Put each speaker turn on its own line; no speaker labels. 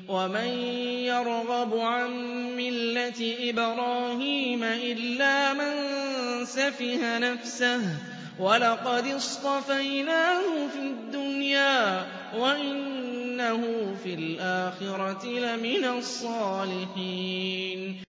وَمَن يَرْغَبُ عَن مِّلَّةِ إِبْرَاهِيمَ إِلَّا مَن سَفِهَ نَفْسَهُ وَلَقَدِ اصْطَفَيْنَاهُ فِي الدُّنْيَا وَإِنَّهُ فِي الْآخِرَةِ لَمِنَ الصَّالِحِينَ